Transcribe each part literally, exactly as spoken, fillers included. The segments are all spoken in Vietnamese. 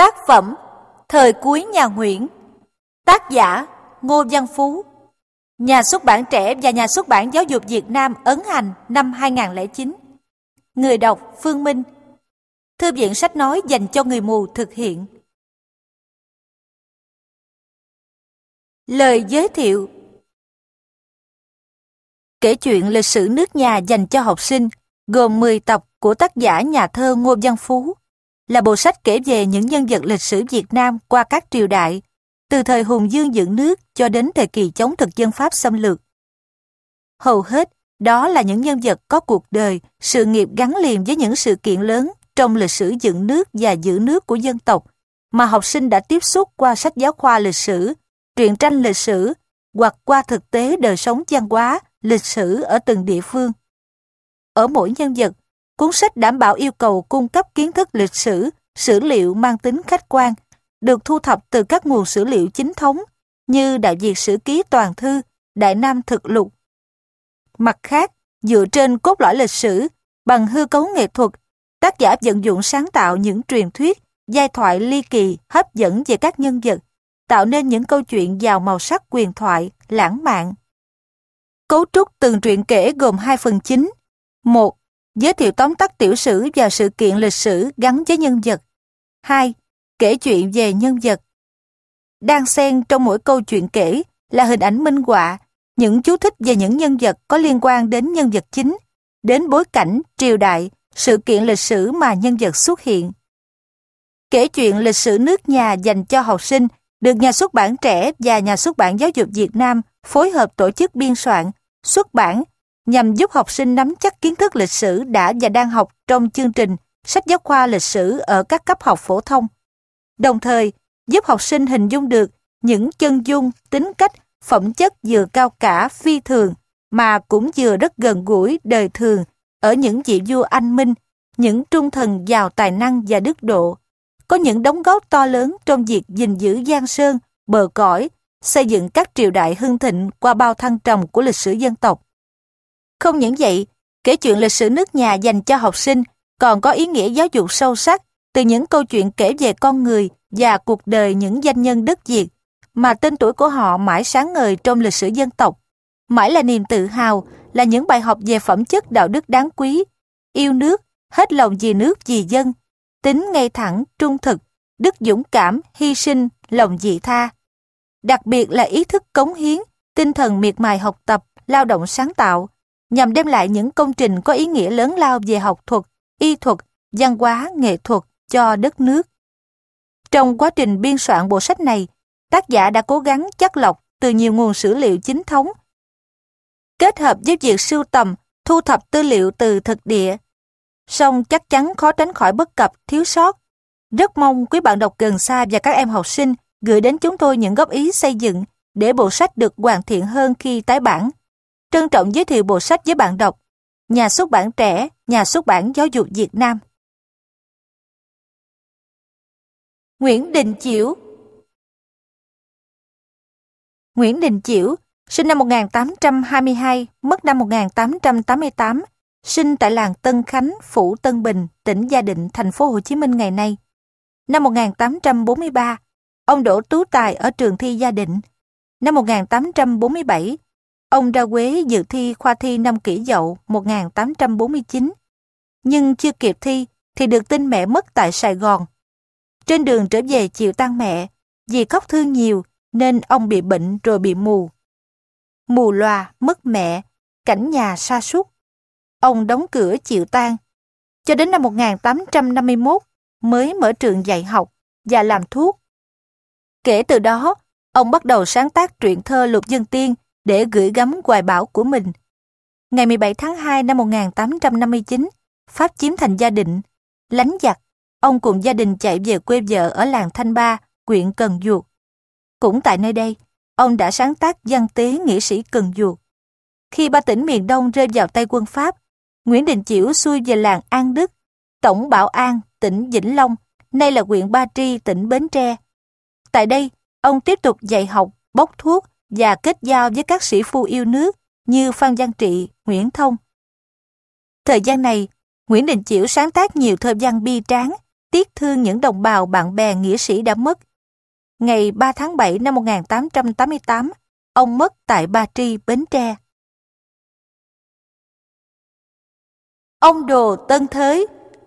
Tác phẩm Thời cuối nhà Nguyễn. Tác giả Ngô Văn Phú. Nhà xuất bản Trẻ và Nhà xuất bản Giáo dục Việt Nam ấn hành năm hai không không chín. Người đọc Phương Minh. Thư viện sách nói dành cho người mù thực hiện. Lời giới thiệu. Kể chuyện lịch sử nước nhà dành cho học sinh, gồm mười tập của tác giả nhà thơ Ngô Văn Phú, là bộ sách kể về những nhân vật lịch sử Việt Nam qua các triều đại, từ thời hùng vương dựng nước cho đến thời kỳ chống thực dân Pháp xâm lược. Hầu hết, đó là những nhân vật có cuộc đời, sự nghiệp gắn liền với những sự kiện lớn trong lịch sử dựng nước và giữ nước của dân tộc, mà học sinh đã tiếp xúc qua sách giáo khoa lịch sử, truyện tranh lịch sử, hoặc qua thực tế đời sống văn hóa, lịch sử ở từng địa phương. Ở mỗi nhân vật, cuốn sách đảm bảo yêu cầu cung cấp kiến thức lịch sử, sử liệu mang tính khách quan, được thu thập từ các nguồn sử liệu chính thống như Đại Việt Sử Ký Toàn Thư, Đại Nam Thực Lục. Mặt khác, dựa trên cốt lõi lịch sử, bằng hư cấu nghệ thuật, tác giả vận dụng sáng tạo những truyền thuyết, giai thoại ly kỳ, hấp dẫn về các nhân vật, tạo nên những câu chuyện giàu màu sắc huyền thoại, lãng mạn. Cấu trúc từng truyện kể gồm hai phần chính. Một, giới thiệu tóm tắt tiểu sử và sự kiện lịch sử gắn với nhân vật. Hai, kể chuyện về nhân vật. Đan xen trong mỗi câu chuyện kể là hình ảnh minh họa, những chú thích về những nhân vật có liên quan đến nhân vật chính, đến bối cảnh, triều đại, sự kiện lịch sử mà nhân vật xuất hiện. Kể chuyện lịch sử nước nhà dành cho học sinh được Nhà xuất bản Trẻ và Nhà xuất bản Giáo dục Việt Nam phối hợp tổ chức biên soạn, xuất bản nhằm giúp học sinh nắm chắc kiến thức lịch sử đã và đang học trong chương trình sách giáo khoa lịch sử ở các cấp học phổ thông. Đồng thời, giúp học sinh hình dung được những chân dung, tính cách, phẩm chất vừa cao cả phi thường mà cũng vừa rất gần gũi đời thường ở những vị vua anh minh, những trung thần giàu tài năng và đức độ, có những đóng góp to lớn trong việc gìn giữ giang sơn, bờ cõi, xây dựng các triều đại hưng thịnh qua bao thăng trầm của lịch sử dân tộc. Không những vậy, kể chuyện lịch sử nước nhà dành cho học sinh còn có ý nghĩa giáo dục sâu sắc từ những câu chuyện kể về con người và cuộc đời những danh nhân đất Việt, mà tên tuổi của họ mãi sáng ngời trong lịch sử dân tộc, mãi là niềm tự hào, là những bài học về phẩm chất đạo đức đáng quý, yêu nước, hết lòng vì nước vì dân, tính ngay thẳng, trung thực, đức dũng cảm, hy sinh, lòng vị tha. Đặc biệt là ý thức cống hiến, tinh thần miệt mài học tập, lao động sáng tạo, nhằm đem lại những công trình có ý nghĩa lớn lao về học thuật, y thuật, văn hóa, nghệ thuật cho đất nước. Trong quá trình biên soạn bộ sách này, tác giả đã cố gắng chắt lọc từ nhiều nguồn sử liệu chính thống, kết hợp với việc sưu tầm, thu thập tư liệu từ thực địa. Song chắc chắn khó tránh khỏi bất cập, thiếu sót. Rất mong quý bạn đọc gần xa và các em học sinh gửi đến chúng tôi những góp ý xây dựng để bộ sách được hoàn thiện hơn khi tái bản. Trân trọng giới thiệu bộ sách với bạn đọc. Nhà xuất bản Trẻ, Nhà xuất bản Giáo dục Việt Nam. Nguyễn Đình Chiểu. Nguyễn Đình Chiểu, sinh năm một nghìn tám trăm hai mươi hai, mất năm một nghìn tám trăm tám mươi tám, sinh tại làng Tân Khánh, phủ Tân Bình, tỉnh Gia Định, thành phố Hồ Chí Minh ngày nay. Năm một nghìn tám trăm bốn mươi ba, ông đỗ tú tài ở trường thi Gia Định. Năm một nghìn tám trăm bốn mươi bảy, ông ra Huế dự thi khoa thi năm Kỷ Dậu một nghìn tám trăm bốn mươi chín. Nhưng chưa kịp thi thì được tin mẹ mất tại Sài Gòn. Trên đường trở về chịu tang mẹ, vì khóc thương nhiều nên ông bị bệnh rồi bị mù. Mù lòa, mất mẹ, cảnh nhà sa sút. Ông đóng cửa chịu tang. Cho đến năm một nghìn tám trăm năm mươi mốt mới mở trường dạy học và làm thuốc. Kể từ đó, ông bắt đầu sáng tác truyện thơ Lục Dân Tiên để gửi gắm hoài bão của mình. Ngày mười bảy tháng hai năm một nghìn tám trăm năm mươi chín, Pháp chiếm thành Gia Định. Lánh giặc, ông cùng gia đình chạy về quê vợ ở làng Thanh Ba, huyện Cần Duộc. Cũng tại nơi đây, ông đã sáng tác văn tế nghĩa sĩ Cần Duộc. Khi ba tỉnh miền Đông rơi vào tay quân Pháp, Nguyễn Đình Chiểu xuôi về làng An Đức, Tổng Bảo An, tỉnh Vĩnh Long, nay là huyện Ba Tri, tỉnh Bến Tre. Tại đây, ông tiếp tục dạy học, bốc thuốc và kết giao với các sĩ phu yêu nước như Phan Văn Trị, Nguyễn Thông. Thời gian này, Nguyễn Đình Chiểu sáng tác nhiều thơ văn bi tráng tiếc thương những đồng bào bạn bè nghĩa sĩ đã mất. Ngày ba tháng bảy năm một nghìn tám trăm tám mươi tám, ông mất tại Ba Tri, Bến Tre. Ông Đồ Tân Thới.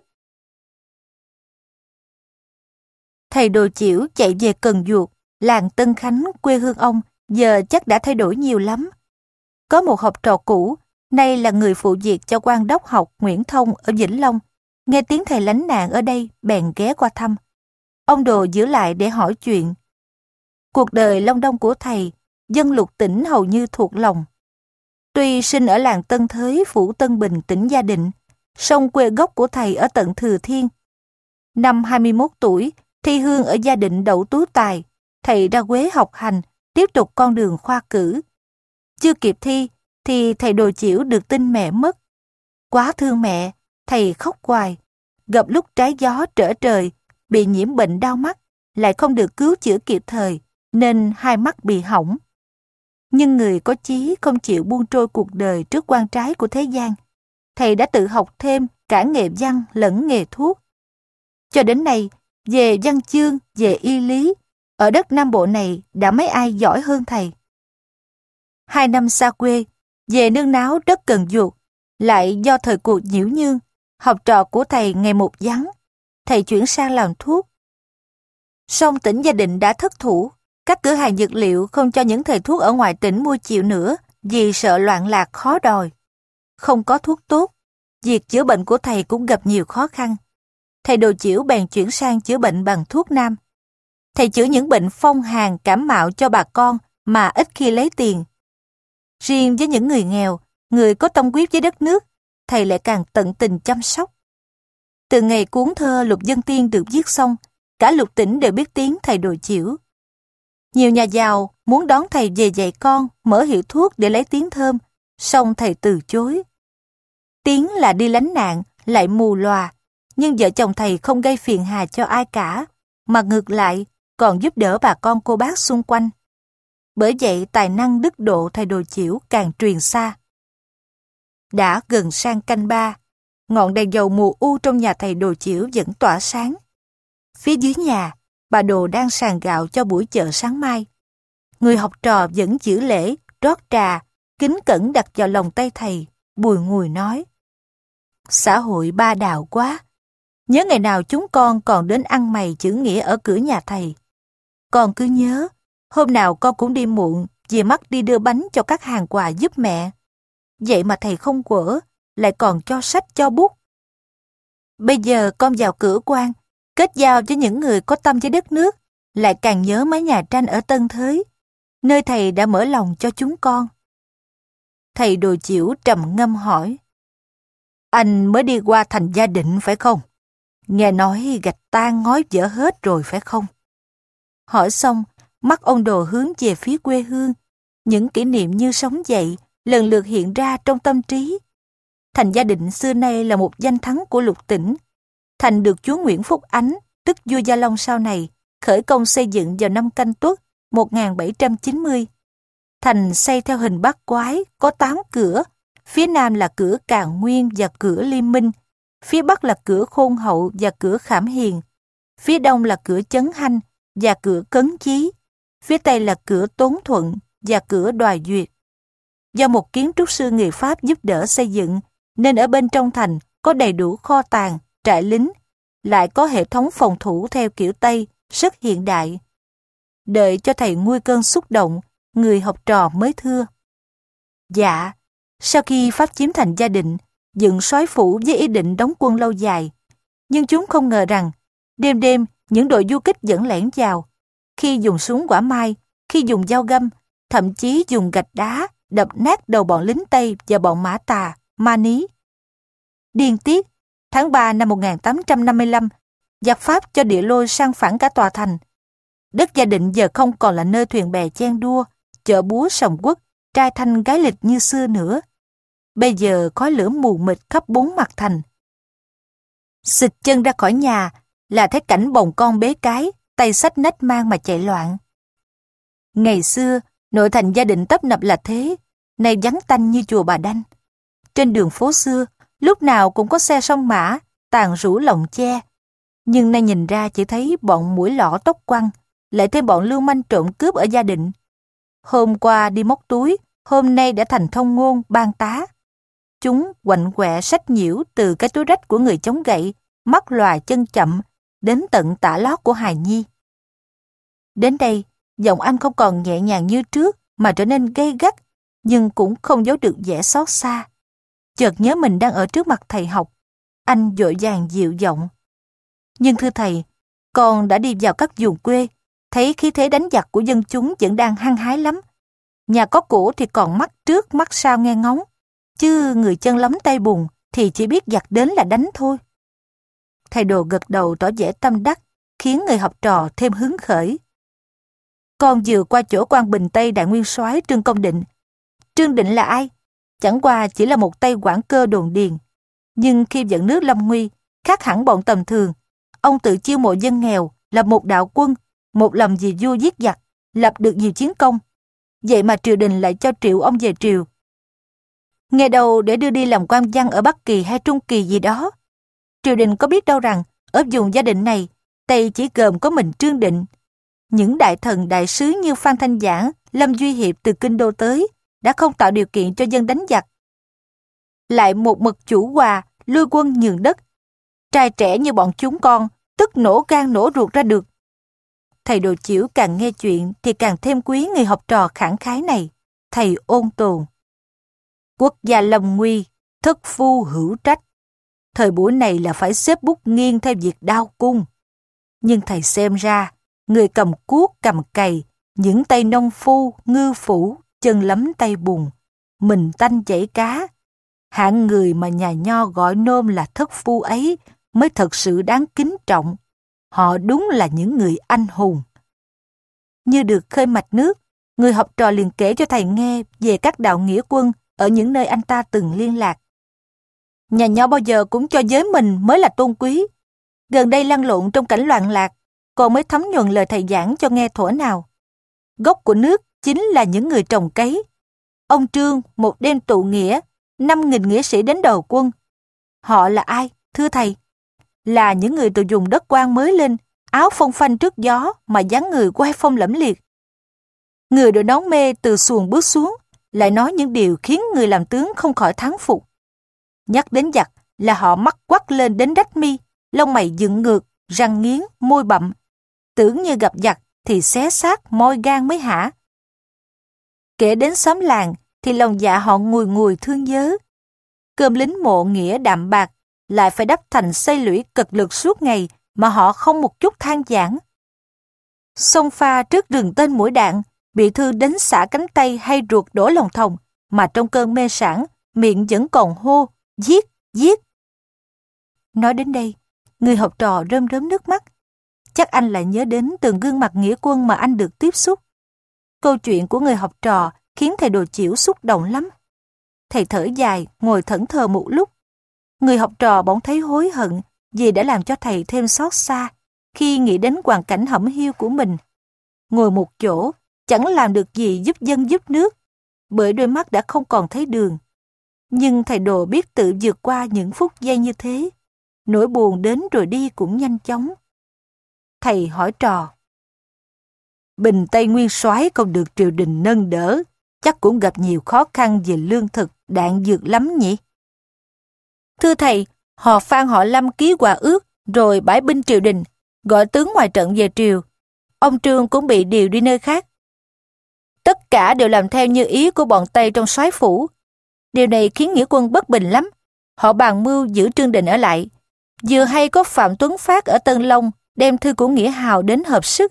Thầy Đồ Chiểu chạy về Cần Duộc, làng Tân Khánh, quê hương ông, giờ chắc đã thay đổi nhiều lắm. Có một học trò cũ, nay là người phụ việc cho quan đốc học Nguyễn Thông ở Vĩnh Long, nghe tiếng thầy lánh nạn ở đây bèn ghé qua thăm. Ông Đồ giữ lại để hỏi chuyện. Cuộc đời long đong của thầy, dân lục tỉnh hầu như thuộc lòng. Tuy sinh ở làng Tân Thới, phủ Tân Bình, tỉnh Gia Định, song quê gốc của thầy ở tận Thừa Thiên. Năm hai mươi mốt tuổi, thi hương ở Gia Định đậu tú tài, thầy ra Quế học hành, tiếp tục con đường khoa cử. Chưa kịp thi, thì thầy Đồ Chiểu được tin mẹ mất. Quá thương mẹ, thầy khóc hoài. Gặp lúc trái gió trở trời, bị nhiễm bệnh đau mắt, lại không được cứu chữa kịp thời, nên hai mắt bị hỏng. Nhưng người có chí không chịu buông trôi cuộc đời trước quan trái của thế gian. Thầy đã tự học thêm cả nghề văn lẫn nghề thuốc. Cho đến nay, về văn chương, về y lý, ở đất Nam Bộ này đã mấy ai giỏi hơn thầy. Hai năm xa quê, về nương náu đất Cần Duộc, lại do thời cuộc nhiễu nhương, học trò của thầy ngày một vắng, thầy chuyển sang làm thuốc. Song tỉnh Gia Định đã thất thủ, các cửa hàng dược liệu không cho những thầy thuốc ở ngoài tỉnh mua chịu nữa vì sợ loạn lạc khó đòi. Không có thuốc tốt, việc chữa bệnh của thầy cũng gặp nhiều khó khăn. Thầy Đồ Chiểu bèn chuyển sang chữa bệnh bằng thuốc nam. Thầy chữa những bệnh phong hàn, cảm mạo cho bà con mà ít khi lấy tiền. Riêng với những người nghèo, người có tâm huyết với đất nước, thầy lại càng tận tình chăm sóc. Từ ngày cuốn thơ Lục Dân Tiên được viết xong, cả lục tỉnh đều biết tiếng thầy Đồ Chiểu. Nhiều nhà giàu muốn đón thầy về dạy con, mở hiệu thuốc để lấy tiếng thơm, song thầy từ chối. Tiếng là đi lánh nạn, lại mù lòa, nhưng vợ chồng thầy không gây phiền hà cho ai cả, mà ngược lại còn giúp đỡ bà con cô bác xung quanh. Bởi vậy tài năng đức độ thầy Đồ Chiểu càng truyền xa. Đã gần sang canh ba, ngọn đèn dầu mùa u trong nhà thầy Đồ Chiểu vẫn tỏa sáng. Phía dưới nhà, bà Đồ đang sàng gạo cho buổi chợ sáng mai. Người học trò vẫn giữ lễ, rót trà, kính cẩn đặt vào lòng tay thầy, bùi ngùi nói: xã hội ba đạo quá, nhớ ngày nào chúng con còn đến ăn mày chữ nghĩa ở cửa nhà thầy. Con cứ nhớ, hôm nào con cũng đi muộn, về mắt đi đưa bánh cho các hàng quà giúp mẹ. Vậy mà thầy không quở, lại còn cho sách cho bút. Bây giờ con vào cửa quan, kết giao với những người có tâm với đất nước, lại càng nhớ mấy nhà tranh ở Tân Thới, nơi thầy đã mở lòng cho chúng con. Thầy Đồ Chiểu trầm ngâm hỏi: anh mới đi qua thành Gia Định phải không? Nghe nói gạch tan ngói vỡ hết rồi phải không? Hỏi xong, mắt ông Đồ hướng về phía quê hương. Những kỷ niệm như sống dậy, lần lượt hiện ra trong tâm trí. Thành Gia Định xưa nay là một danh thắng của lục tỉnh. Thành được chúa Nguyễn Phúc Ánh, tức vua Gia Long sau này, khởi công xây dựng vào năm Canh Tuất một nghìn bảy trăm chín mươi. Thành xây theo hình bát quái, có tám cửa. Phía nam là cửa Càn Nguyên và cửa Liêm Minh. Phía bắc là cửa Khôn Hậu và cửa Khảm Hiền. Phía đông là cửa Chấn Hanh và cửa Cấn Chí. Phía tây là cửa Tốn Thuận và cửa Đoài Duyệt. Do một kiến trúc sư người Pháp giúp đỡ xây dựng, nên ở bên trong thành có đầy đủ kho tàng, trại lính, lại có hệ thống phòng thủ theo kiểu Tây, rất hiện đại. Đợi cho thầy nguôi cơn xúc động, người học trò mới thưa: dạ, sau khi Pháp chiếm thành Gia Định, dựng soái phủ với ý định đóng quân lâu dài. Nhưng chúng không ngờ rằng, đêm đêm những đội du kích vẫn lẻn vào, khi dùng súng quả mai, khi dùng dao găm, thậm chí dùng gạch đá đập nát đầu bọn lính Tây và bọn Mã Tà, Ma Ní. Điên tiết, tháng ba năm một nghìn tám trăm năm mươi lăm, giặc Pháp cho địa lôi sang phẳng cả tòa thành. Đất Gia Định giờ không còn là nơi thuyền bè chen đua, chợ búa sòng quất, trai thanh gái lịch như xưa nữa. Bây giờ khói lửa mù mịt khắp bốn mặt thành. Xịt chân ra khỏi nhà là thấy cảnh bồng con bế cái, tay xách nách mang mà chạy loạn. Ngày xưa, nội thành Gia Định tấp nập là thế, nay vắng tanh như chùa Bà Đanh. Trên đường phố xưa, lúc nào cũng có xe sông mã, tàn rũ lồng che. Nhưng nay nhìn ra chỉ thấy bọn mũi lõ tóc quăn, lại thêm bọn lưu manh trộm cướp ở Gia Định. Hôm qua đi móc túi, hôm nay đã thành thông ngôn ban tá. Chúng quạnh quẹ sách nhiễu từ cái túi rách của người chống gậy, mắt lòa chân chậm, đến tận tả lót của hài nhi. Đến đây, giọng anh không còn nhẹ nhàng như trước, mà trở nên gay gắt, nhưng cũng không giấu được vẻ xót xa. Chợt nhớ mình đang ở trước mặt thầy học, anh vội vàng dịu giọng. Nhưng thưa thầy, con đã đi vào các vùng quê, thấy khí thế đánh giặc của dân chúng vẫn đang hăng hái lắm. Nhà có của thì còn mắt trước mắt sau nghe ngóng, chứ người chân lắm tay bùn thì chỉ biết giặc đến là đánh thôi. Thầy Đồ gật đầu tỏ vẻ tâm đắc, khiến người học trò thêm hứng khởi. Con vừa qua chỗ quan Bình Tây đại nguyên soái Trương Công Định. Trương Định là ai? Chẳng qua chỉ là một tay quản cơ đồn điền. Nhưng khi dẫn nước lâm nguy, khác hẳn bọn tầm thường. Ông tự chiêu mộ dân nghèo, lập một đạo quân, một lòng vì vua giết giặc, lập được nhiều chiến công. Vậy mà triều đình lại cho triệu ông về triều. Nghe đầu để đưa đi làm quan văn ở Bắc Kỳ hay Trung Kỳ gì đó. Triều đình có biết đâu rằng, ở vùng Gia Định này, Tây chỉ gồm có mình Trương Định. Những đại thần đại sứ như Phan Thanh Giảng, Lâm Duy Hiệp từ Kinh Đô tới, đã không tạo điều kiện cho dân đánh giặc. Lại một mực chủ hòa, lui quân nhường đất. Trai trẻ như bọn chúng con, tức nổ gan nổ ruột ra được. Thầy Đồ Chiểu càng nghe chuyện thì càng thêm quý người học trò khẳng khái này. Thầy ôn tồn. Quốc gia lâm nguy, thất phu hữu trách. Thời buổi này là phải xếp bút nghiêng theo việc đao cung. Nhưng thầy xem ra, người cầm cuốc cầm cày, những tay nông phu, ngư phủ, chân lấm tay bùn, mình tanh chảy cá. Hạng người mà nhà nho gọi nôm là thất phu ấy mới thật sự đáng kính trọng. Họ đúng là những người anh hùng. Như được khơi mạch nước, người học trò liền kể cho thầy nghe về các đạo nghĩa quân ở những nơi anh ta từng liên lạc. Nhà nho bao giờ cũng cho giới mình mới là tôn quý. Gần đây lăn lộn trong cảnh loạn lạc, còn mới thấm nhuần lời thầy giảng cho nghe thuở nào. Gốc của nước chính là những người trồng cấy. Ông Trương một đêm tụ nghĩa, năm nghìn nghĩa sĩ đến đầu quân. Họ là ai, thưa thầy? Là những người từ vùng đất quan mới lên, áo phong phanh trước gió mà dáng người oai phong lẫm liệt. Người đội nón mê từ xuồng bước xuống, lại nói những điều khiến người làm tướng không khỏi thán phục. Nhắc đến giặc là họ mắt quắc lên đến rách mi, lông mày dựng ngược, răng nghiến, môi bậm. Tưởng như gặp giặc thì xé xác moi gan mới hả. Kể đến xóm làng thì lòng dạ họ ngùi ngùi thương nhớ. Cơm lính mộ nghĩa đạm bạc lại phải đắp thành xây lũy cực lực suốt ngày mà họ không một chút than vãn. Xông pha trước rừng tên mũi đạn, bị Thư đánh xả cánh tay hay ruột đổ lòng thòng, mà trong cơn mê sảng, miệng vẫn còn hô, giết, giết. Nói đến đây, người học trò rơm rớm nước mắt. Chắc anh lại nhớ đến từng gương mặt nghĩa quân mà anh được tiếp xúc. Câu chuyện của người học trò khiến thầy Đồ Chiểu xúc động lắm. Thầy thở dài, ngồi thẫn thờ một lúc. Người học trò bỗng thấy hối hận vì đã làm cho thầy thêm xót xa khi nghĩ đến hoàn cảnh hẩm hiu của mình. Ngồi một chỗ, chẳng làm được gì giúp dân giúp nước, bởi đôi mắt đã không còn thấy đường. Nhưng thầy Đồ biết tự vượt qua những phút giây như thế. Nỗi buồn đến rồi đi cũng nhanh chóng. Thầy hỏi trò. Bình Tây Nguyên Soái không được triều đình nâng đỡ, chắc cũng gặp nhiều khó khăn về lương thực, đạn dược lắm nhỉ? Thưa thầy, họ Phan họ Lâm ký hòa ước, rồi bãi binh triều đình, gọi tướng ngoài trận về triều. Ông Trương cũng bị điều đi nơi khác. Tất cả đều làm theo như ý của bọn Tây trong soái phủ. Điều này khiến nghĩa quân bất bình lắm. Họ bàn mưu giữ Trương Định ở lại. Vừa hay có Phạm Tuấn Phát ở Tân Long đem thư của Nghĩa Hào đến hợp sức.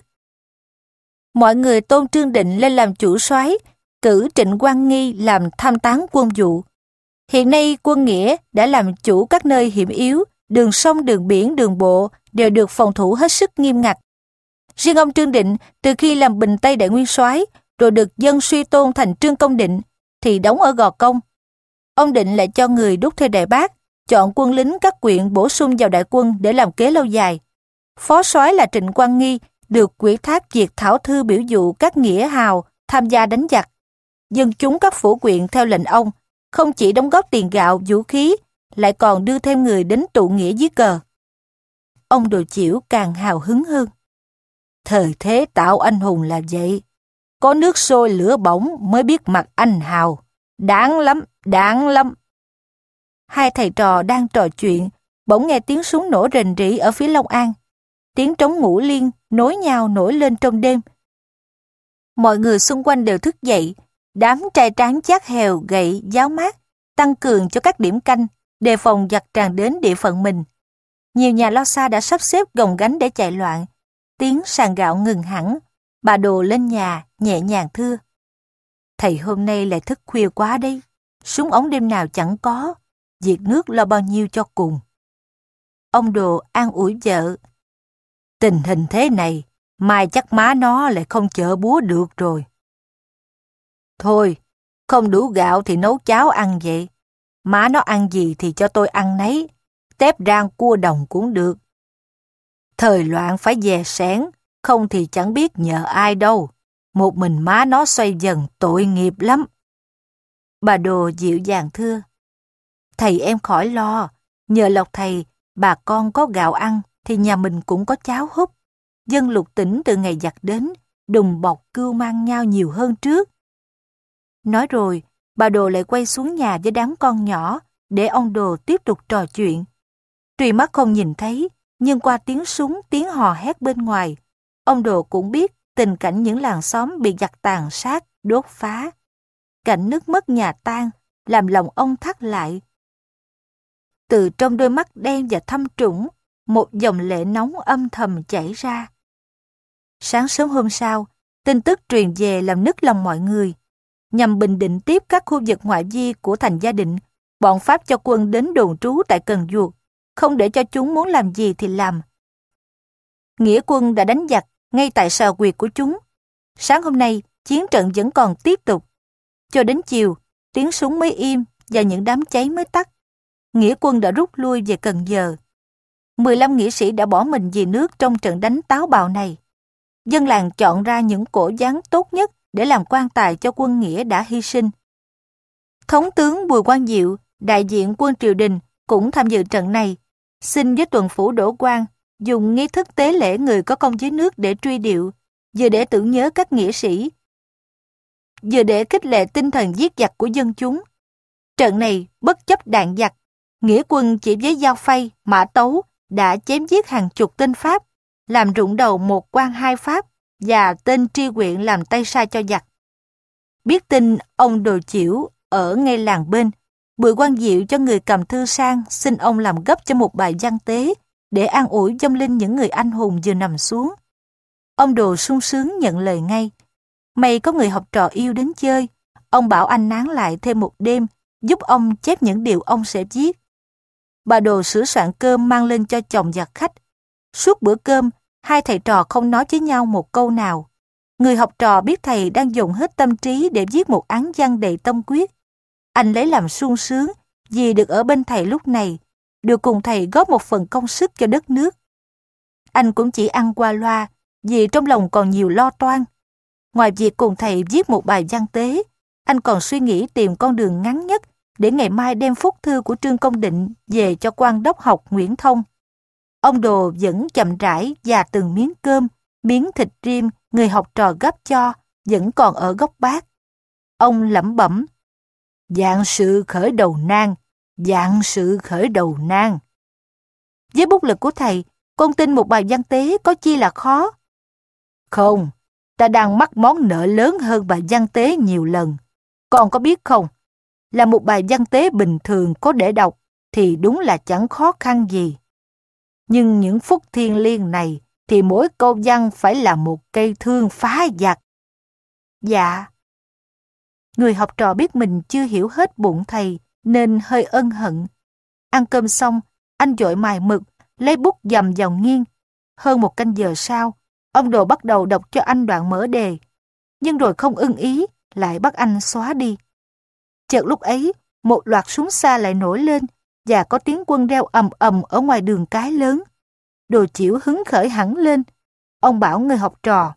Mọi người tôn Trương Định lên làm chủ soái, cử Trịnh Quang Nghi làm tham tán quân vụ. Hiện nay quân Nghĩa đã làm chủ các nơi hiểm yếu, đường sông, đường biển, đường bộ đều được phòng thủ hết sức nghiêm ngặt. Riêng ông Trương Định, từ khi làm Bình Tây đại nguyên soái, rồi được dân suy tôn thành Trương Công Định, thì đóng ở Gò Công. Ông Định lại cho người đúc theo Đại Bác, chọn quân lính các huyện bổ sung vào đại quân để làm kế lâu dài. Phó soái là Trịnh Quang Nghi, được ủy thác việc thảo thư biểu dụ các nghĩa hào tham gia đánh giặc. Dân chúng các phủ quyện theo lệnh ông, không chỉ đóng góp tiền gạo, vũ khí, lại còn đưa thêm người đến tụ nghĩa dưới cờ. Ông Đồ Chiểu càng hào hứng hơn. Thời thế tạo anh hùng là vậy. Có nước sôi lửa bỏng mới biết mặt anh hào. Đáng lắm, đáng lắm. Hai thầy trò đang trò chuyện, bỗng nghe tiếng súng nổ rền rĩ ở phía Long An. Tiếng trống ngũ liên nối nhau nổi lên trong đêm. Mọi người xung quanh đều thức dậy, đám trai tráng chát hèo, gậy, giáo mát, tăng cường cho các điểm canh, đề phòng giặc tràn đến địa phận mình. Nhiều nhà lo xa đã sắp xếp gồng gánh để chạy loạn. Tiếng sàn gạo ngừng hẳn, bà Đồ lên nhà, nhẹ nhàng thưa. Thầy hôm nay lại thức khuya quá đấy, súng ống đêm nào chẳng có, việc nước lo bao nhiêu cho cùng. Ông Đồ an ủi vợ. Tình hình thế này, mai chắc má nó lại không chợ búa được rồi. Thôi, không đủ gạo thì nấu cháo ăn vậy. Má nó ăn gì thì cho tôi ăn nấy, tép rang cua đồng cũng được. Thời loạn phải dè sẻn, không thì chẳng biết nhờ ai đâu. Một mình má nó xoay dần tội nghiệp lắm. Bà Đồ dịu dàng thưa. Thầy em khỏi lo, nhờ lộc thầy, bà con có gạo ăn thì nhà mình cũng có cháo húp. Dân lục tỉnh từ ngày giặc đến, đùm bọc cưu mang nhau nhiều hơn trước. Nói rồi, bà Đồ lại quay xuống nhà với đám con nhỏ, để ông Đồ tiếp tục trò chuyện. Tuy mắt không nhìn thấy, nhưng qua tiếng súng, tiếng hò hét bên ngoài, ông Đồ cũng biết tình cảnh những làng xóm bị giặc tàn sát, đốt phá. Cảnh nước mất nhà tan, làm lòng ông thắt lại. Từ trong đôi mắt đen và thâm trũng, một dòng lệ nóng âm thầm chảy ra. Sáng sớm hôm sau, tin tức truyền về làm nức lòng mọi người. Nhằm bình định tiếp các khu vực ngoại vi của thành Gia Định, bọn Pháp cho quân đến đồn trú tại Cần Duộc, không để cho chúng muốn làm gì thì làm. Nghĩa quân đã đánh giặc ngay tại sào quyệt của chúng. Sáng hôm nay, chiến trận vẫn còn tiếp tục. Cho đến chiều, tiếng súng mới im và những đám cháy mới tắt. Nghĩa quân đã rút lui về Cần Giờ. mười lăm nghĩa sĩ đã bỏ mình vì nước trong trận đánh táo bạo này. Dân làng chọn ra những cổ gián tốt nhất để làm quan tài cho quân Nghĩa đã hy sinh. Thống tướng Bùi Quang Diệu, đại diện quân triều đình, cũng tham dự trận này, xin với tuần phủ Đỗ Quang dùng nghi thức tế lễ người có công với nước để truy điệu, vừa để tưởng nhớ các nghĩa sĩ, vừa để khích lệ tinh thần giết giặc của dân chúng. Trận này bất chấp đạn giặc, nghĩa quân chỉ với dao phay, mã tấu đã chém giết hàng chục tên Pháp, làm rụng đầu một quan hai Pháp và tên tri huyện làm tay sai cho giặc. Biết tin ông Đồ Chiểu ở ngay làng bên, Bùi Quang Diệu cho người cầm thư sang xin ông làm gấp cho một bài văn tế để an ủi vong linh những người anh hùng vừa nằm xuống. Ông Đồ sung sướng nhận lời ngay. May có người học trò yêu đến chơi, ông bảo anh nán lại thêm một đêm, giúp ông chép những điều ông sẽ viết. Bà Đồ sửa soạn cơm mang lên cho chồng và khách. Suốt bữa cơm, hai thầy trò không nói với nhau một câu nào. Người học trò biết thầy đang dùng hết tâm trí để viết một án văn đầy tâm quyết. Anh lấy làm sung sướng vì được ở bên thầy lúc này, được cùng thầy góp một phần công sức cho đất nước. Anh cũng chỉ ăn qua loa vì trong lòng còn nhiều lo toan. Ngoài việc cùng thầy viết một bài văn tế, anh còn suy nghĩ tìm con đường ngắn nhất để ngày mai đem phúc thư của Trương Công Định về cho quan đốc học Nguyễn Thông. Ông Đồ vẫn chậm rãi và từng miếng cơm, miếng thịt rim người học trò gấp cho vẫn còn ở góc bát. Ông lẩm bẩm: vạn sự khởi đầu nan, vạn sự khởi đầu nan. Với bút lực của thầy, con tin một bài văn tế có chi là khó. Không, ta đang mắc món nợ lớn hơn bài văn tế nhiều lần. Con có biết không, là một bài văn tế bình thường có để đọc thì đúng là chẳng khó khăn gì. Nhưng những phút thiêng liêng này thì mỗi câu văn phải là một cây thương phá giặc. Dạ. Người học trò biết mình chưa hiểu hết bụng thầy nên hơi ân hận. Ăn cơm xong, anh vội mài mực, lấy bút dầm vào nghiêng. Hơn một canh giờ sau, ông Đồ bắt đầu đọc cho anh đoạn mở đề. Nhưng rồi không ưng ý, lại bắt anh xóa đi. Chợt lúc ấy, một loạt súng xa lại nổi lên và có tiếng quân reo ầm ầm ở ngoài đường cái lớn. Đồ Chiểu hứng khởi hẳn lên. Ông bảo người học trò: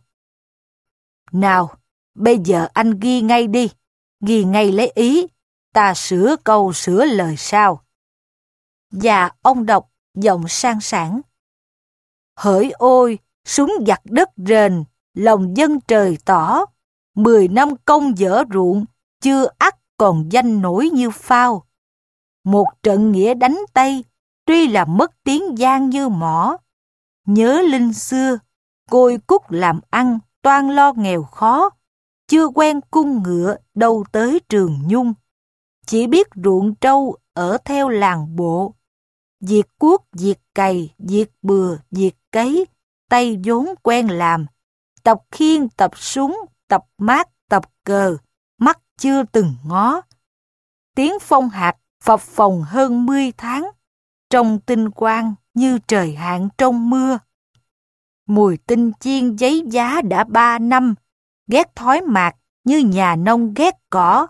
nào, bây giờ anh ghi ngay đi, ghi ngay lấy ý, ta sửa câu sửa lời sau. Và ông đọc giọng sang sảng: Hỡi ôi, súng giặc đất rền, lòng dân trời tỏ. Mười năm công dở ruộng, chưa ắt còn danh nổi như phao. Một trận nghĩa đánh Tây, tuy là mất tiếng giang như mỏ. Nhớ linh xưa, côi cút làm ăn, toan lo nghèo khó. Chưa quen cung ngựa, đâu tới trường nhung. Chỉ biết ruộng trâu ở theo làng bộ. Diệt cuốc, diệt cày, diệt bừa, diệt cấy, tay vốn quen làm. Tập khiên, tập súng, tập mát, tập cờ, mắt chưa từng ngó. Tiếng phong hạt phập phồng hơn mươi tháng, trong tinh quang như trời hạn trong mưa. Mùi tinh chiên giấy giá đã ba năm, ghét thói mạc như nhà nông ghét cỏ.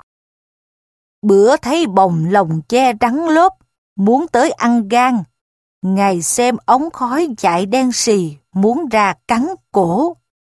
Bữa thấy bồng lồng che trắng lốp, muốn tới ăn gan. Ngày xem ống khói chạy đen xì, muốn ra cắn cổ.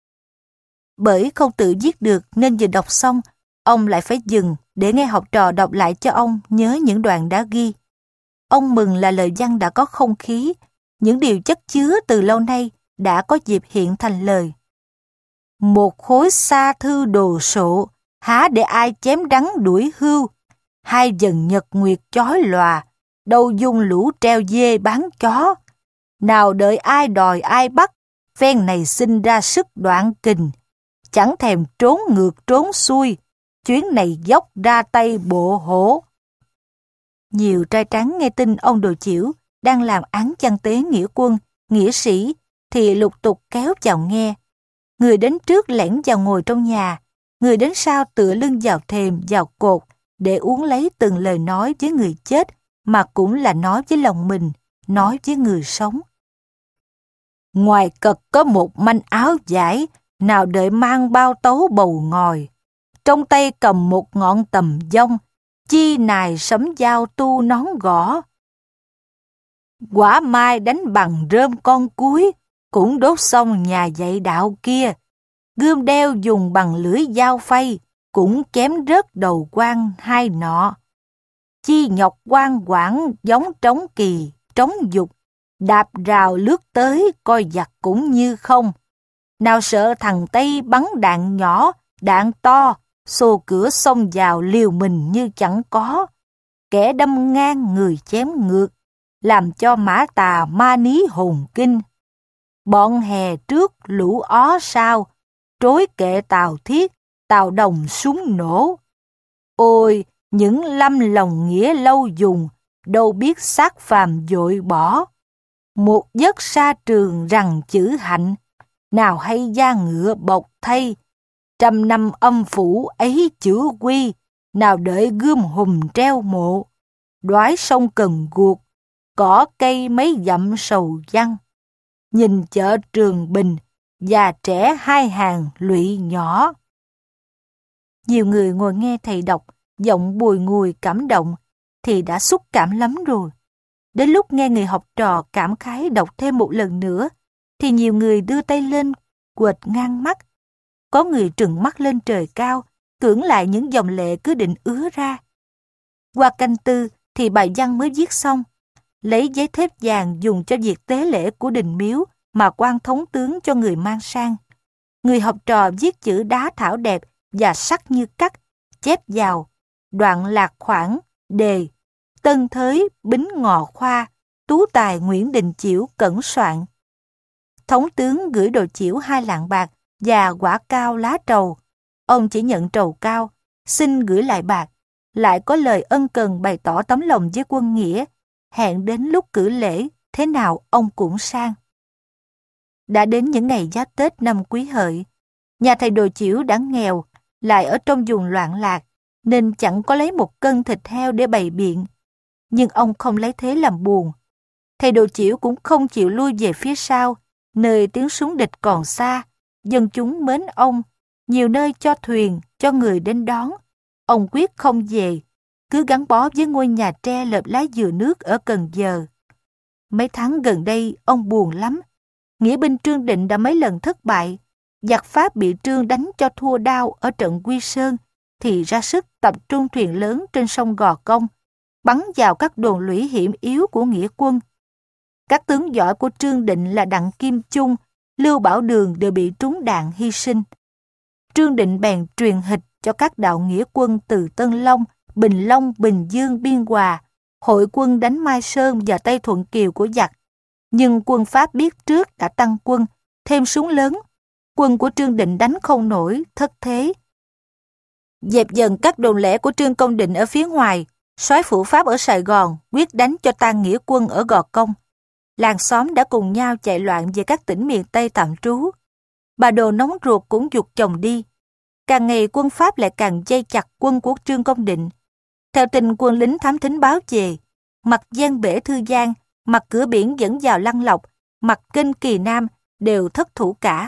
Bởi không tự viết được nên vừa đọc xong, ông lại phải dừng để nghe học trò đọc lại cho ông nhớ những đoạn đã ghi. Ông mừng là lời văn đã có không khí, những điều chất chứa từ lâu nay đã có dịp hiện thành lời. Một khối sa thư đồ sộ, há để ai chém đắng đuổi hưu. Hai dần nhật nguyệt chói lòa, đâu dung lũ treo dê bán chó. Nào đợi ai đòi ai bắt, phen này sinh ra sức đoạn kình. Chẳng thèm trốn ngược trốn xuôi, chuyến này dốc ra tay bộ hổ. Nhiều trai tráng nghe tin ông Đồ Chiểu đang làm án chăn tế nghĩa quân, nghĩa sĩ, thì lục tục kéo vào nghe. Người đến trước lẻn vào ngồi trong nhà, người đến sau tựa lưng vào thềm, vào cột, để uống lấy từng lời nói với người chết, mà cũng là nói với lòng mình, nói với người sống. Ngoài cật có một manh áo vải, nào đợi mang bao tấu bầu ngòi. Trong tay cầm một ngọn tầm dông, chi nài sấm dao tu nón gõ. Quả mai đánh bằng rơm con cuối, cũng đốt xong nhà dạy đạo kia. Gươm đeo dùng bằng lưỡi dao phay, cũng chém rớt đầu quan hai nọ. Chi nhọc quan quảng giống trống kỳ, trống dục, đạp rào lướt tới coi giặc cũng như không. Nào sợ thằng Tây bắn đạn nhỏ, đạn to, xô cửa xông vào liều mình như chẳng có. Kẻ đâm ngang người chém ngược, làm cho mã tà ma ní hồn kinh. Bọn hè trước lũ ó sau, trối kệ Tào Thiết, Tào Đồng súng nổ. Ôi, những lâm lòng nghĩa lâu dùng, đâu biết xác phàm dội bỏ. Một giấc sa trường rằng chữ hạnh, nào hay da ngựa bọc thay. Trăm năm âm phủ ấy chữ quy, nào đợi gươm hùng treo mộ. Đoái sông cần guộc, cỏ cây mấy dặm sầu văng. Nhìn chợ Trường Bình, già trẻ hai hàng lụy nhỏ. Nhiều người ngồi nghe thầy đọc, giọng bùi ngùi cảm động, thì đã xúc cảm lắm rồi. Đến lúc nghe người học trò cảm khái đọc thêm một lần nữa, thì nhiều người đưa tay lên, quệt ngang mắt. Có người trừng mắt lên trời cao, cưỡng lại những dòng lệ cứ định ứa ra. Qua canh tư thì bài văn mới viết xong. Lấy giấy thép vàng dùng cho việc tế lễ của đình miếu mà quan thống tướng cho người mang sang. Người học trò viết chữ đá thảo đẹp và sắc như cắt, chép vào, đoạn lạc khoảng, đề, tân thới, bính ngọ khoa, tú tài Nguyễn Đình Chiểu cẩn soạn. Thống tướng gửi Đồ Chiểu hai lạng bạc và quả cao lá trầu. Ông chỉ nhận trầu cao, xin gửi lại bạc, lại có lời ân cần bày tỏ tấm lòng với quân nghĩa, hẹn đến lúc cử lễ, thế nào ông cũng sang. Đã đến những ngày Giáp Tết năm Quý Hợi, nhà thầy Đồ Chiểu đã nghèo, lại ở trong vùng loạn lạc, nên chẳng có lấy một cân thịt heo để bày biện. Nhưng ông không lấy thế làm buồn. Thầy Đồ Chiểu cũng không chịu lui về phía sau, nơi tiếng súng địch còn xa. Dân chúng mến ông, nhiều nơi cho thuyền, cho người đến đón. Ông quyết không về, cứ gắn bó với ngôi nhà tre lợp lá dừa nước ở Cần Giờ. Mấy tháng gần đây, ông buồn lắm. Nghĩa binh Trương Định đã mấy lần thất bại. Giặc Pháp bị Trương đánh cho thua đau ở trận Quy Sơn, thì ra sức tập trung thuyền lớn trên sông Gò Công, bắn vào các đồn lũy hiểm yếu của nghĩa quân. Các tướng giỏi của Trương Định là Đặng Kim Chung, Lưu Bảo Đường đều bị trúng đạn hy sinh. Trương Định bèn truyền hịch cho các đạo nghĩa quân từ Tân Long, Bình Long, Bình Dương, Biên Hòa, hội quân đánh Mai Sơn và Tây Thuận Kiều của giặc. Nhưng quân Pháp biết trước đã tăng quân, thêm súng lớn. Quân của Trương Định đánh không nổi, thất thế. Dẹp dần các đồn lẻ của Trương Công Định ở phía ngoài, soái phủ Pháp ở Sài Gòn quyết đánh cho tan nghĩa quân ở Gò Công. Làng xóm đã cùng nhau chạy loạn về các tỉnh miền Tây tạm trú. Bà Đồ nóng ruột cũng giục chồng đi. Càng ngày quân Pháp lại càng dây chặt quân của Trương Công Định. Theo tin quân lính thám thính báo về, mặt Giang Bể Thư Giang, mặt cửa biển dẫn vào Lăng Lộc, mặt kênh Kỳ Nam đều thất thủ cả.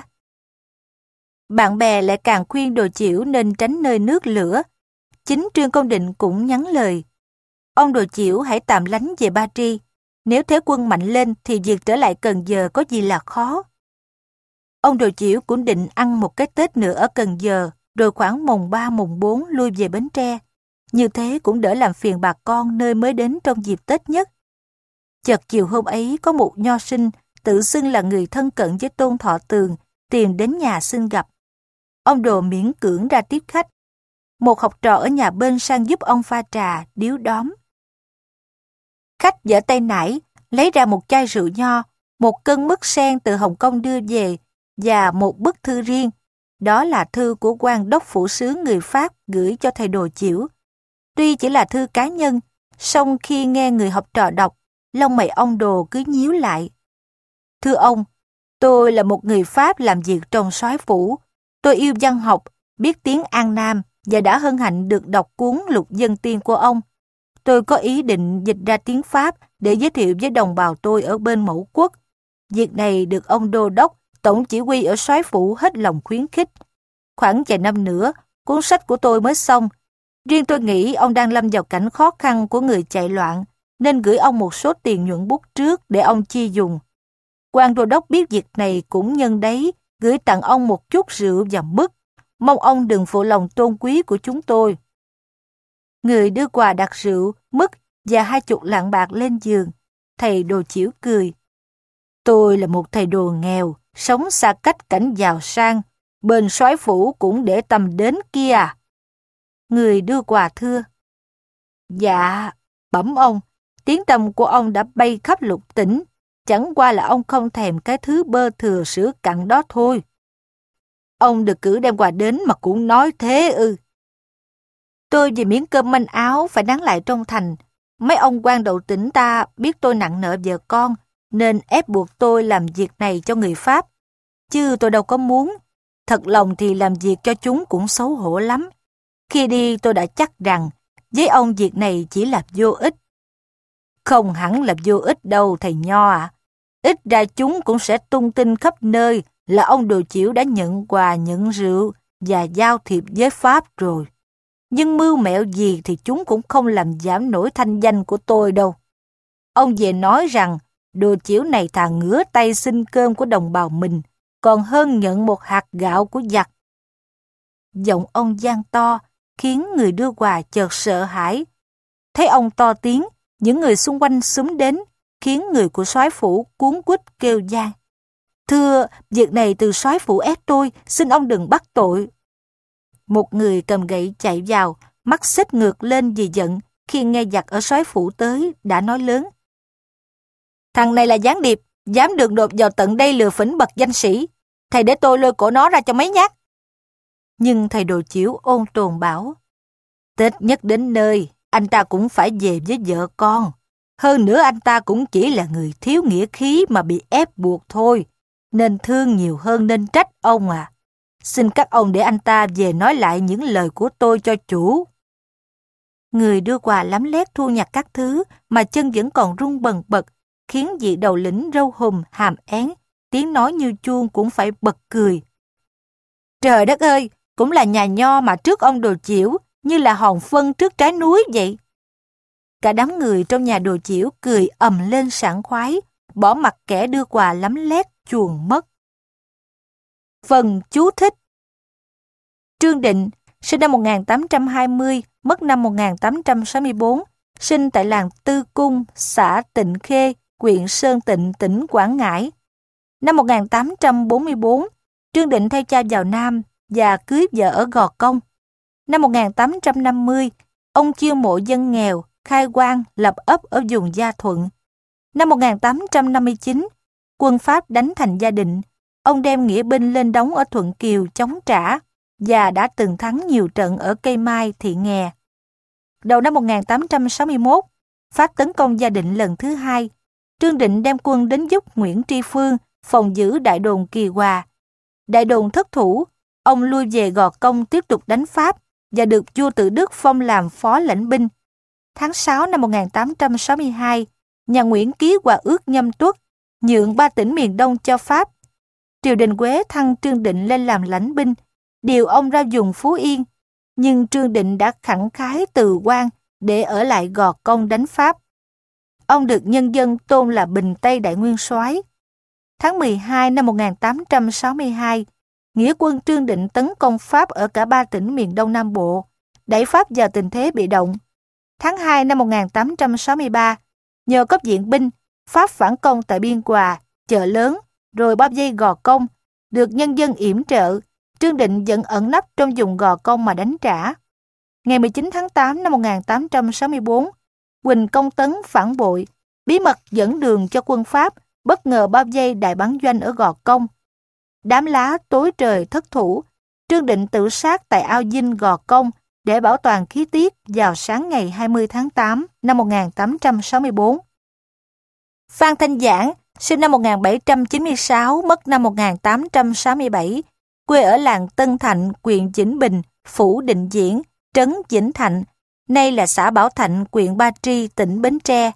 Bạn bè lại càng khuyên Đồ Chiểu nên tránh nơi nước lửa. Chính Trương Công Định cũng nhắn lời. Ông Đồ Chiểu hãy tạm lánh về Ba Tri. Nếu thế quân mạnh lên thì việc trở lại Cần Giờ có gì là khó. Ông Đồ Chiểu cũng định ăn một cái Tết nữa ở Cần Giờ, rồi khoảng mùng ba mùng bốn lui về Bến Tre. Như thế cũng đỡ làm phiền bà con nơi mới đến trong dịp Tết nhất. Chợt chiều hôm ấy có một nho sinh tự xưng là người thân cận với Tôn Thọ Tường tìm đến nhà xin gặp. Ông Đồ miễn cưỡng ra tiếp khách. Một học trò ở nhà bên sang giúp ông pha trà, điếu đóm. Khách giở tay nải, lấy ra một chai rượu nho, một cân mứt sen từ Hồng Kông đưa về và một bức thư riêng. Đó là thư của quan đốc phủ sứ người Pháp gửi cho thầy Đồ Chiểu. Tuy chỉ là thư cá nhân, song khi nghe người học trò đọc, lông mày ông Đồ cứ nhíu lại. Thưa ông, tôi là một người Pháp làm việc trong soái phủ. Tôi yêu văn học, biết tiếng An Nam và đã hân hạnh được đọc cuốn Lục Dân Tiên của ông. Tôi có ý định dịch ra tiếng Pháp để giới thiệu với đồng bào tôi ở bên Mẫu Quốc. Việc này được ông Đô Đốc, Tổng chỉ huy ở soái phủ hết lòng khuyến khích. Khoảng vài năm nữa, cuốn sách của tôi mới xong. Riêng tôi nghĩ ông đang lâm vào cảnh khó khăn của người chạy loạn, nên gửi ông một số tiền nhuận bút trước để ông chi dùng. Quan Đô Đốc biết việc này cũng nhân đấy, gửi tặng ông một chút rượu và mứt. Mong ông đừng phụ lòng tôn quý của chúng tôi. Người đưa quà đặt rượu, mứt và hai chục lạng bạc lên giường. Thầy Đồ Chiểu cười. Tôi là một thầy đồ nghèo, sống xa cách cảnh giàu sang. Bên soái phủ cũng để tâm đến kia à? Người đưa quà thưa. Dạ, bẩm ông, tiếng tăm của ông đã bay khắp lục tỉnh. Chẳng qua là ông không thèm cái thứ bơ thừa sữa cặn đó thôi. Ông được cử đem quà đến mà cũng nói thế ư. Tôi vì miếng cơm manh áo phải nán lại trong thành. Mấy ông quan đậu tỉnh ta biết tôi nặng nợ vợ con, nên ép buộc tôi làm việc này cho người Pháp. Chứ tôi đâu có muốn. Thật lòng thì làm việc cho chúng cũng xấu hổ lắm. Khi đi tôi đã chắc rằng với ông việc này chỉ là vô ích. Không hẳn là vô ích đâu thầy Nho ạ. À. Ít ra chúng cũng sẽ tung tin khắp nơi là ông Đồ Chiểu đã nhận quà nhận rượu và giao thiệp với Pháp rồi. Nhưng mưu mẹo gì thì chúng cũng không làm giảm nổi thanh danh của tôi đâu. Ông về nói rằng Đồ Chiểu này thà ngửa tay xin cơm của đồng bào mình, còn hơn nhận một hạt gạo của giặc. Giọng ông vang to, khiến người đưa quà chợt sợ hãi. Thấy ông to tiếng, những người xung quanh xúm đến, khiến người của soái phủ cuống quýt kêu van. Thưa, việc này từ soái phủ ép tôi, xin ông đừng bắt tội. Một người cầm gậy chạy vào, mắt xích ngược lên vì giận, khi nghe giặc ở soái phủ tới, đã nói lớn. Thằng này là gián điệp, dám đường đột vào tận đây lừa phỉnh bậc danh sĩ. Thầy để tôi lôi cổ nó ra cho mấy nhát. Nhưng thầy Đồ Chiểu ôn tồn bảo, Tết nhất đến nơi, anh ta cũng phải về với vợ con. Hơn nữa anh ta cũng chỉ là người thiếu nghĩa khí mà bị ép buộc thôi, nên thương nhiều hơn nên trách ông à. Xin các ông để anh ta về nói lại những lời của tôi cho chủ. Người đưa quà lắm lét thu nhặt các thứ mà chân vẫn còn run bần bật, khiến vị đầu lĩnh râu hùm hàm én, tiếng nói như chuông cũng phải bật cười. Trời đất ơi, cũng là nhà Nho mà trước ông Đồ Chiểu, như là hòn phân trước trái núi vậy. Cả đám người trong nhà Đồ Chiểu cười ầm lên sảng khoái, bỏ mặc kẻ đưa quà lắm lét chuồn mất. Phần chú thích. Trương Định, sinh năm một nghìn tám trăm hai mươi, mất năm một nghìn tám trăm sáu mươi tư, sinh tại làng Tư Cung, xã Tịnh Khê, huyện Sơn Tịnh, tỉnh Quảng Ngãi. Năm một nghìn tám trăm bốn mươi tư, Trương Định theo cha vào Nam và cưới vợ ở Gò Công. Năm một nghìn tám trăm năm mươi, ông chiêu mộ dân nghèo, khai hoang, lập ấp ở vùng Gia Thuận. Năm một nghìn tám trăm năm mươi chín, quân Pháp đánh thành Gia Định. Ông đem nghĩa binh lên đóng ở Thuận Kiều chống trả và đã từng thắng nhiều trận ở Cây Mai, Thị Nghè. Đầu năm một nghìn tám trăm sáu mươi mốt, Pháp tấn công Gia Định lần thứ hai. Trương Định đem quân đến giúp Nguyễn Tri Phương phòng giữ đại đồn Kỳ Hòa. Đại đồn thất thủ, ông lui về Gò Công tiếp tục đánh Pháp và được vua Tự Đức phong làm phó lãnh binh. Tháng sáu năm một nghìn tám trăm sáu mươi hai, nhà Nguyễn ký hòa ước Nhâm Tuất, nhượng ba tỉnh miền Đông cho Pháp. Triều đình Huế thăng Trương Định lên làm lãnh binh, điều ông ra vùng Phú Yên, nhưng Trương Định đã khẳng khái từ quan để ở lại Gò Công đánh Pháp. Ông được nhân dân tôn là Bình Tây Đại Nguyên Soái. Tháng mười hai năm một nghìn tám trăm sáu mươi hai, nghĩa quân Trương Định tấn công Pháp ở cả ba tỉnh miền Đông Nam Bộ, đẩy Pháp vào tình thế bị động. Tháng hai năm một nghìn tám trăm sáu mươi ba, nhờ có viện binh, Pháp phản công tại Biên Hòa, Chợ Lớn, rồi bao vây Gò Công, được nhân dân yểm trợ. Trương Định vẫn ẩn nấp trong vùng Gò Công mà đánh trả. Ngày mười chín tháng tám năm một nghìn tám trăm sáu mươi tư, Huỳnh Công Tấn phản bội, bí mật dẫn đường cho quân Pháp, bất ngờ bao vây đại bản doanh ở Gò Công. Đám lá tối trời thất thủ, Trương Định tự sát tại ao dinh Gò Công để bảo toàn khí tiết vào sáng ngày hai mươi tháng tám năm một nghìn tám trăm sáu mươi tư. Phan Thanh Giảng, sinh năm một nghìn bảy trăm chín mươi sáu, mất năm một nghìn tám trăm sáu mươi bảy, quê ở làng Tân Thạnh, huyện Vĩnh Bình, phủ Định Diễn, trấn Vĩnh Thạnh, nay là xã Bảo Thạnh, huyện Ba Tri, tỉnh Bến Tre.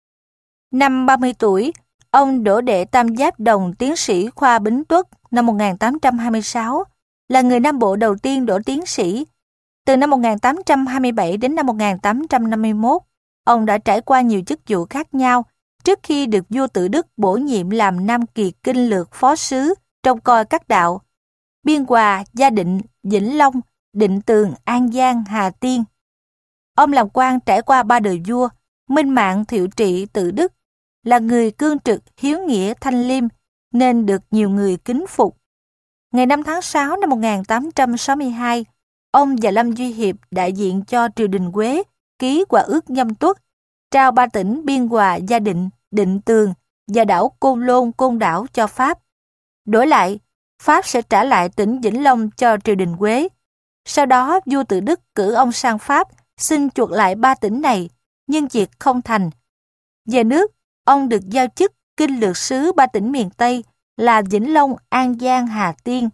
Năm ba mươi tuổi, ông đỗ đệ tam giáp đồng tiến sĩ khoa Bính Tuất năm một nghìn tám trăm hai mươi sáu, là người Nam Bộ đầu tiên đỗ tiến sĩ. Từ năm một nghìn tám trăm hai mươi bảy đến năm một nghìn tám trăm năm mươi mốt, ông đã trải qua nhiều chức vụ khác nhau trước khi được vua Tự Đức bổ nhiệm làm Nam Kiệt Kinh Lược Phó Sứ trông coi các đạo Biên Hòa, Gia Định, Vĩnh Long, Định Tường, An Giang, Hà Tiên. Ông làm quan trải qua ba đời vua, Minh Mạng, Thiệu Trị, Tự Đức, là người cương trực, hiếu nghĩa, thanh liêm, nên được nhiều người kính phục. Ngày năm tháng sáu năm một nghìn tám trăm sáu mươi hai, ông và Lâm Duy Hiệp đại diện cho triều đình Huế ký hòa ước Nhâm Tuất, trao ba tỉnh Biên Hòa, Gia Định, Định Tường và đảo Côn Lôn, Côn Đảo cho Pháp. Đổi lại, Pháp sẽ trả lại tỉnh Vĩnh Long cho triều đình Huế. Sau đó, vua Tự Đức cử ông sang Pháp xin chuộc lại ba tỉnh này, nhưng việc không thành. Về nước, ông được giao chức kinh lược sứ ba tỉnh miền Tây là Vĩnh Long, An Giang, Hà Tiên.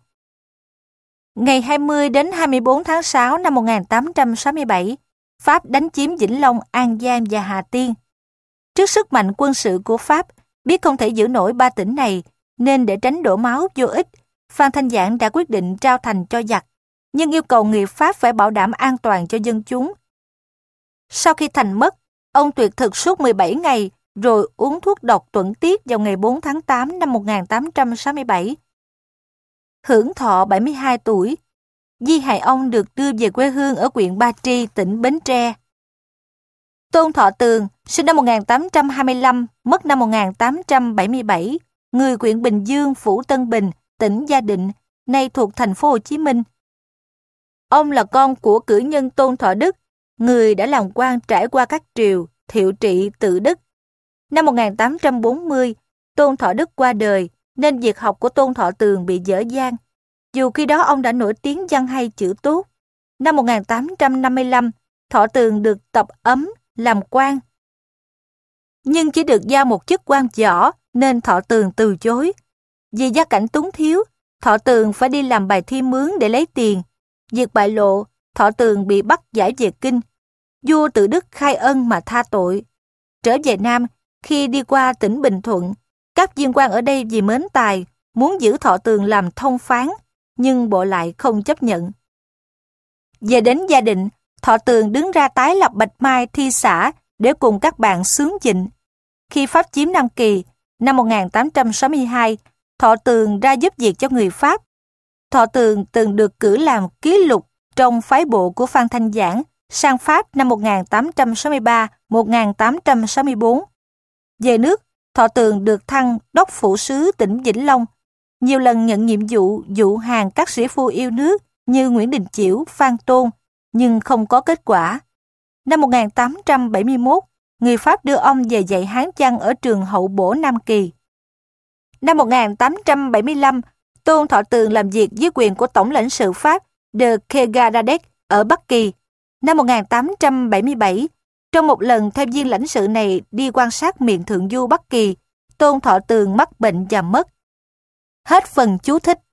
Ngày hai mươi đến hai mươi tư tháng sáu năm một nghìn tám trăm sáu mươi bảy, Pháp đánh chiếm Vĩnh Long, An Giang và Hà Tiên. Trước sức mạnh quân sự của Pháp, biết không thể giữ nổi ba tỉnh này, nên để tránh đổ máu vô ích, Phan Thanh Giảng đã quyết định trao thành cho giặc, nhưng yêu cầu người Pháp phải bảo đảm an toàn cho dân chúng. Sau khi thành mất, ông tuyệt thực suốt mười bảy ngày, rồi uống thuốc độc tuẫn tiết vào ngày bốn tháng tám năm một nghìn tám trăm sáu mươi bảy. Hưởng thọ bảy mươi hai tuổi, di hài ông được đưa về quê hương ở huyện Ba Tri, tỉnh Bến Tre. Tôn Thọ Tường, sinh năm một nghìn tám trăm hai mươi lăm, mất năm một nghìn tám trăm bảy mươi bảy, người huyện Bình Dương, phủ Tân Bình, tỉnh Gia Định, nay thuộc thành phố Hồ Chí Minh. Ông là con của cử nhân Tôn Thọ Đức, người đã làm quan trải qua các triều Thiệu Trị, Tự Đức. Năm một nghìn tám trăm bốn mươi, Tôn Thọ Đức qua đời, nên việc học của Tôn Thọ Tường bị dở dang. Dù khi đó ông đã nổi tiếng văn hay chữ tốt. Năm một nghìn tám trăm năm mươi lăm, Thọ Tường được tập ấm làm quan, nhưng chỉ được giao một chức quan võ nên Thọ Tường từ chối. Vì gia cảnh túng thiếu, Thọ Tường phải đi làm bài thi mướn để lấy tiền. Việc bại lộ, Thọ Tường bị bắt giải về kinh. Vua Tự Đức khai ân mà tha tội. Trở về Nam, khi đi qua tỉnh Bình Thuận, các viên quan ở đây vì mến tài muốn giữ Thọ Tường làm thông phán, nhưng bộ lại không chấp nhận. Về đến Gia Định, Thọ Tường đứng ra tái lập Bạch Mai thi xã để cùng các bạn xướng dịnh. Khi Pháp chiếm Nam Kỳ, năm một nghìn tám trăm sáu mươi hai, Thọ Tường ra giúp việc cho người Pháp. Thọ Tường từng được cử làm ký lục trong phái bộ của Phan Thanh Giảng sang Pháp năm một nghìn tám trăm sáu mươi ba đến một nghìn tám trăm sáu mươi tư. Về nước, Thọ Tường được thăng đốc phủ sứ tỉnh Vĩnh Long, nhiều lần nhận nhiệm vụ dụ hàng các sĩ phu yêu nước như Nguyễn Đình Chiểu, Phan Tôn, nhưng không có kết quả. Năm một nghìn tám trăm bảy mươi mốt, người Pháp đưa ông về dạy Hán văn ở trường Hậu Bổ Nam Kỳ. Năm một nghìn tám trăm bảy mươi lăm, Tôn Thọ Tường làm việc dưới quyền của Tổng lãnh sự Pháp de Kergaradec ở Bắc Kỳ. Năm một nghìn tám trăm bảy mươi bảy, trong một lần theo viên lãnh sự này đi quan sát miền thượng du Bắc Kỳ, Tôn Thọ Tường mắc bệnh và mất. Hết phần chú thích.